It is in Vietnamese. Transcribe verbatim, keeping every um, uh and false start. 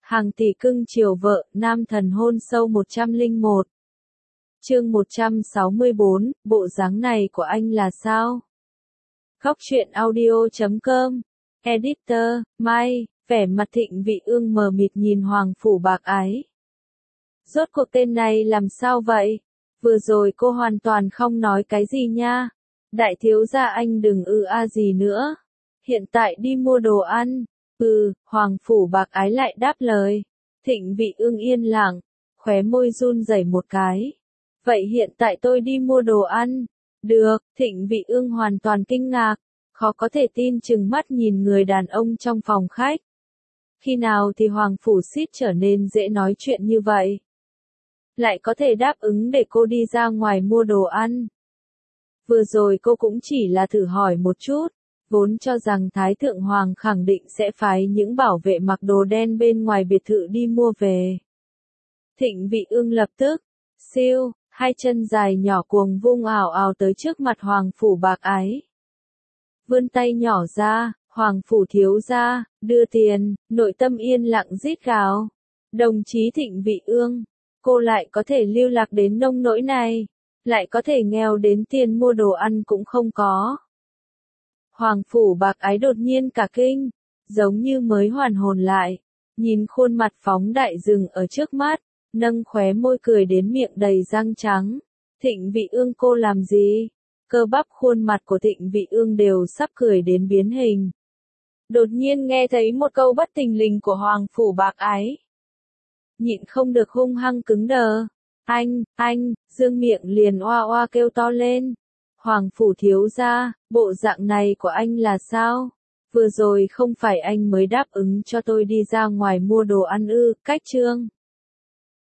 Hàng tỷ cưng chiều vợ, nam thần hôn sâu một trăm lẻ một. Chương một trăm sáu mươi bốn, bộ dáng này của anh là sao? Góc truyện audio chấm com. Editor, Mai, vẻ mặt Thịnh Vị Ương mờ mịt nhìn Hoàng Phủ Bạc Ái. Rốt cuộc tên này làm sao vậy? Vừa rồi cô hoàn toàn không nói cái gì nha. Đại thiếu gia anh đừng ư a gì nữa. Hiện tại đi mua đồ ăn. Ừ, Hoàng Phủ Bạc Ái lại đáp lời. Thịnh Vị Ương yên lặng, khóe môi run rẩy một cái. Vậy hiện tại tôi đi mua đồ ăn. Được, Thịnh Vị Ương hoàn toàn kinh ngạc, khó có thể tin chừng mắt nhìn người đàn ông trong phòng khách. Khi nào thì Hoàng Phủ Xít trở nên dễ nói chuyện như vậy? Lại có thể đáp ứng để cô đi ra ngoài mua đồ ăn. Vừa rồi cô cũng chỉ là thử hỏi một chút, vốn cho rằng Thái Thượng Hoàng khẳng định sẽ phái những bảo vệ mặc đồ đen bên ngoài biệt thự đi mua về. Thịnh Vị Ương lập tức, siêu, hai chân dài nhỏ cuồng vung ảo ảo tới trước mặt Hoàng Phủ Bạc Ái. Vươn tay nhỏ ra, Hoàng Phủ thiếu gia, đưa tiền, nội tâm yên lặng rít gào. Đồng chí Thịnh Vị Ương, cô lại có thể lưu lạc đến nông nỗi này, lại có thể nghèo đến tiền mua đồ ăn cũng không có. Hoàng Phủ Bạc Ái đột nhiên cả kinh, giống như mới hoàn hồn lại, nhìn khuôn mặt phóng đại rừng ở trước mắt, nâng khóe môi cười đến miệng đầy răng trắng. Thịnh Vị Ương cô làm gì? Cơ bắp khuôn mặt của Thịnh Vị Ương đều sắp cười đến biến hình. Đột nhiên nghe thấy một câu bất thình lình của Hoàng Phủ Bạc Ái. Nhịn không được hung hăng cứng đờ. Anh, anh, dương miệng liền oa oa kêu to lên. Hoàng Phủ thiếu gia, bộ dạng này của anh là sao? Vừa rồi không phải anh mới đáp ứng cho tôi đi ra ngoài mua đồ ăn ư? Cách trương.